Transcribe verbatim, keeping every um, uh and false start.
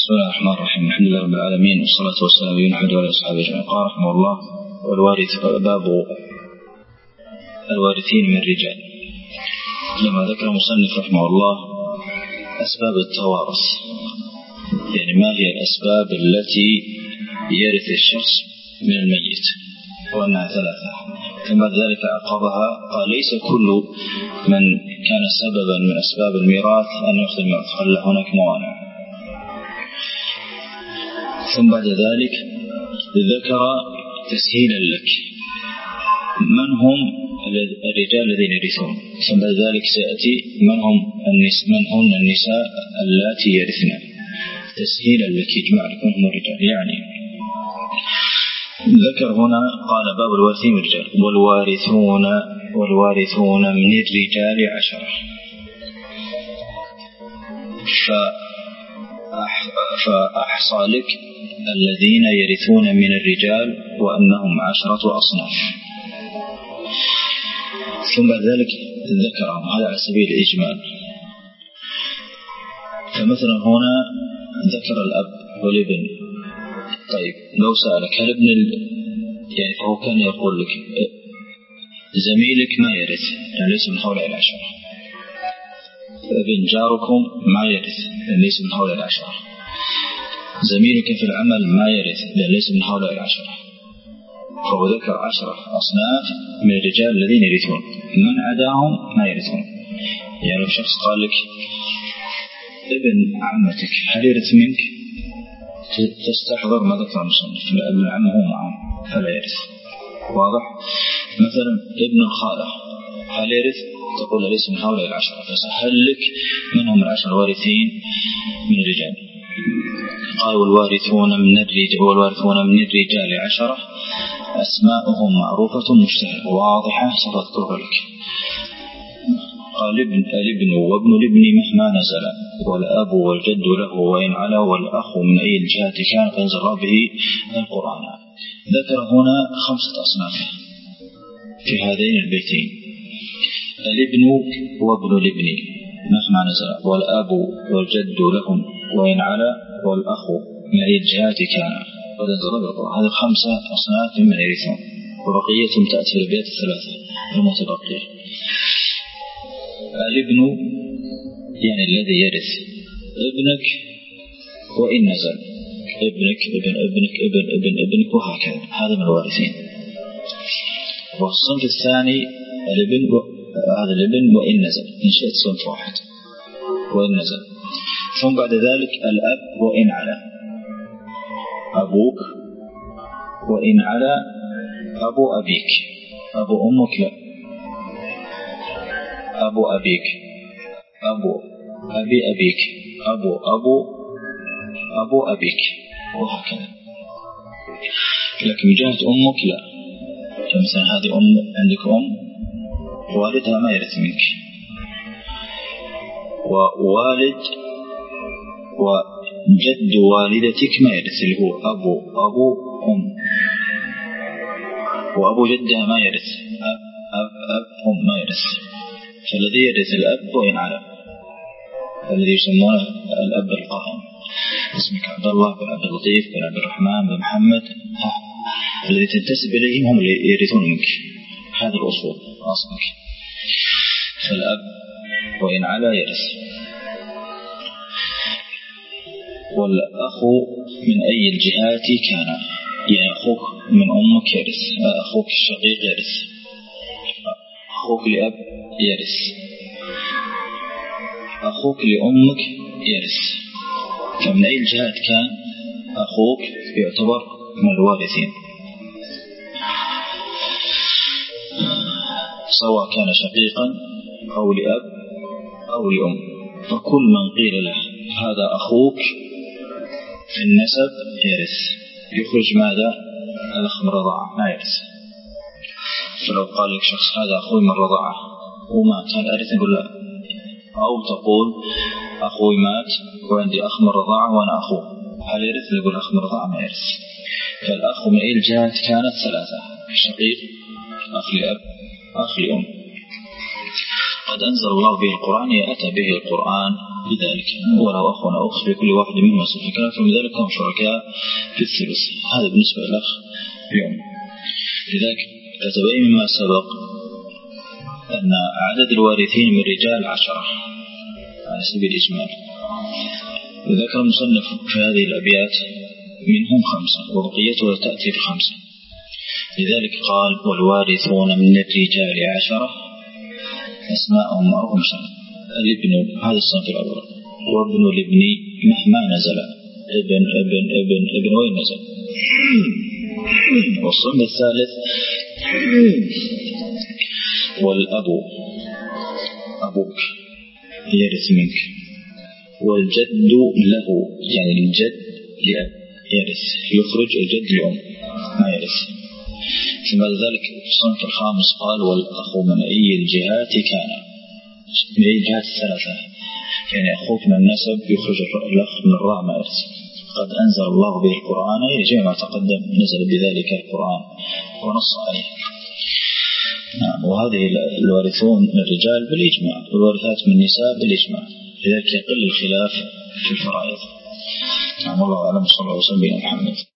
بسم الله الرحمن الرحيم. الحمد لله رب العالمين، والصلاة والسلام على محمد وعلى أصحابه أجمعين. قال رحمه الله: والوارث باب الوارثين من الرجال. لما ذكر المصنف رحمه الله أسباب التوارث، يعني ما هي الأسباب التي يرث الشخص من الميت، وأنها ثلاثة. ثم بعد ذلك عقبها قال: ليس كل من كان سببا من أسباب الميراث أن يأخذ الميراث، قال هناك موانع. ثم بعد ذلك ذكر تسهيلا لك من هم الرجال الذين يرثون. ثم بعد ذلك سيأتي من هم النساء من هن النساء اللاتي يرثن، تسهيلا لك يجمع لكم هم الرجال. يعني ذكر هنا قال: باب الوارثين من الرجال. والوارثون والوارثون من الرجال عشرة. فأحصى لك الذين يرثون من الرجال وأنهم عشرة أصناف. ثم بعد ذلك ذكرهم هذا على سبيل الإجمال. فمثلا هنا ذكر الأب والابن. طيب لو سألك هل ابن ال... يعني فهو كان يقول لك زميلك ما يرث، يعني ليس من هؤلاء العشرة. ابن جاركم ما يرث، يعني ليس من هؤلاء العشرة. زميلك في العمل ما يرث، يعني ليس من هؤلاء العشرة. فهو ذكر عشرة أصناف من الرجال الذين يرثون، من عداهم ما يرثون. يعني لو شخص قال لك ابن عمتك هل يرث منك، تستحضر ما ذكر المصنف، ابن العم هو معه فلا يرث. واضح؟ مثلا ابن الخالة هل يرث، تقول ليس من هؤلاء العشرة، فسهل لك منهم العشر وارثين من الرجال. قال: والوارثون من الرجال والوارثون من الرجال عشرة أسماؤهم معروفة مشتهرة واضحة سأذكرها لك. قال: الابن وابن الابن مهما نزل، والأب والجد له وإن علا، والأخ من أي الجهات كان فانزل به القرآن. ذكر هنا خمسة أصناف في هذين البيتين: الابن وابن الابن مهما نزل، والأب والجد لهم وإن علا، والأخ من أي الجهات كان فانزل به القرآن. هذه خمسة أصناف ممن يرثون، وبقيتهم تأتي في البيت الثلاثة المتبقية. الابن يعني الذي يرث ابنك وإن نزل، ابنك ابن ابنك ابن ابن ابنك وهكذا، هذا من الوارثين. والصنف الثاني الابن و... هذا الابن وإن نزل، إن شئت صنف واحد وإن نزل. ثم بعد ذلك الأب وإن علا، أبوك وإن علا، أبو أبيك، أبو أمك لا، أبو أبيك، أبو أبي أبيك، أبو أبو أبو أبيك، وهكذا. لكن من جهة أمك لا، مثلا هذه أم عندك أم والدها ما يرث منك، ووالد وجد والدتك ما يرث، اللي هو أبو أبو أم، وأبو جدها ما يرث، أب أب أب أم ما يرث. فالذي يرث الأب وإن علا، الذي يسمونه الأب القائم، اسمك عبد الله بن عبد اللطيف بن عبد الرحمن بن محمد، الذي تنتسب إليهم هم اللي يرثون منك. هذا الأصول أصلك. فالأب وإن علا يرث. والأخ من أي الجهات كان، يعني أخوك من أمك يرث، أخوك الشقيق يرث، أخوك لأب يرث، أخوك لأمك يرث. فمن أي الجهات كان أخوك يعتبر من الوارثين، سواء كان شقيقا أو لأب أو لأم. فكل من قيل له هذا أخوك في النسب يرث، يخرج ماذا؟ الأخ من الرضاعة ما يرث. فلو قال لك شخص هذا أخوي من الرضاعة ومات هل أرث؟ يقول لا. أو تقول أخوي مات وعندي أخ من الرضاعة وأنا أخوه، هل يرث؟ يقول أخ من الرضاعة ما يرث. فالأخ من أي الجهات كانت ثلاثة: الشقيق، أخ لأب، أخ لأم. قد أنزل الله به القرآن يأتى به القرآن بذلك، ولو أخ أو أخت لكل واحد منهم سلف الكلام فمن ذلك هم شركاء في الثلث. هذا بالنسبة للأخ اليوم. لذلك تتبين مما سبق أن عدد الوارثين من الرجال عشرة على سبيل الإجمال، وذكر المصنف في هذه الأبيات منهم خمسة وبقيتها تأتي بخمسة. لذلك قال والوارثون من الرجال عشرة أسماءهم معهم سنة. الابن هذا الصنف الأول، وابن الابن مهما نزل، ابن ابن ابن ابن وين نزل. والصنف الثالث والأب أبوك يرث منك، والجد له يعني الجد لأب يرث، يخرج الجد لأم ما يرث. ثم بعد ذلك في الصنف الخامس قال والأخ من أي الجهات كان، من أي الجهات الثلاثة، يعني أخوك من النسب يخرج الأخ من الراء ما يرث. قد أنزل الله به القرآن، يعني جميع ما تقدم نزل بذلك القرآن ونص عليه. نعم. وهذه الوارثون من الرجال بالإجماع، والوارثات من النساء بالإجماع، لذلك يقل الخلاف في الفرائض. نعم. الله أعلم. صلى الله عليه وسلم. محمد.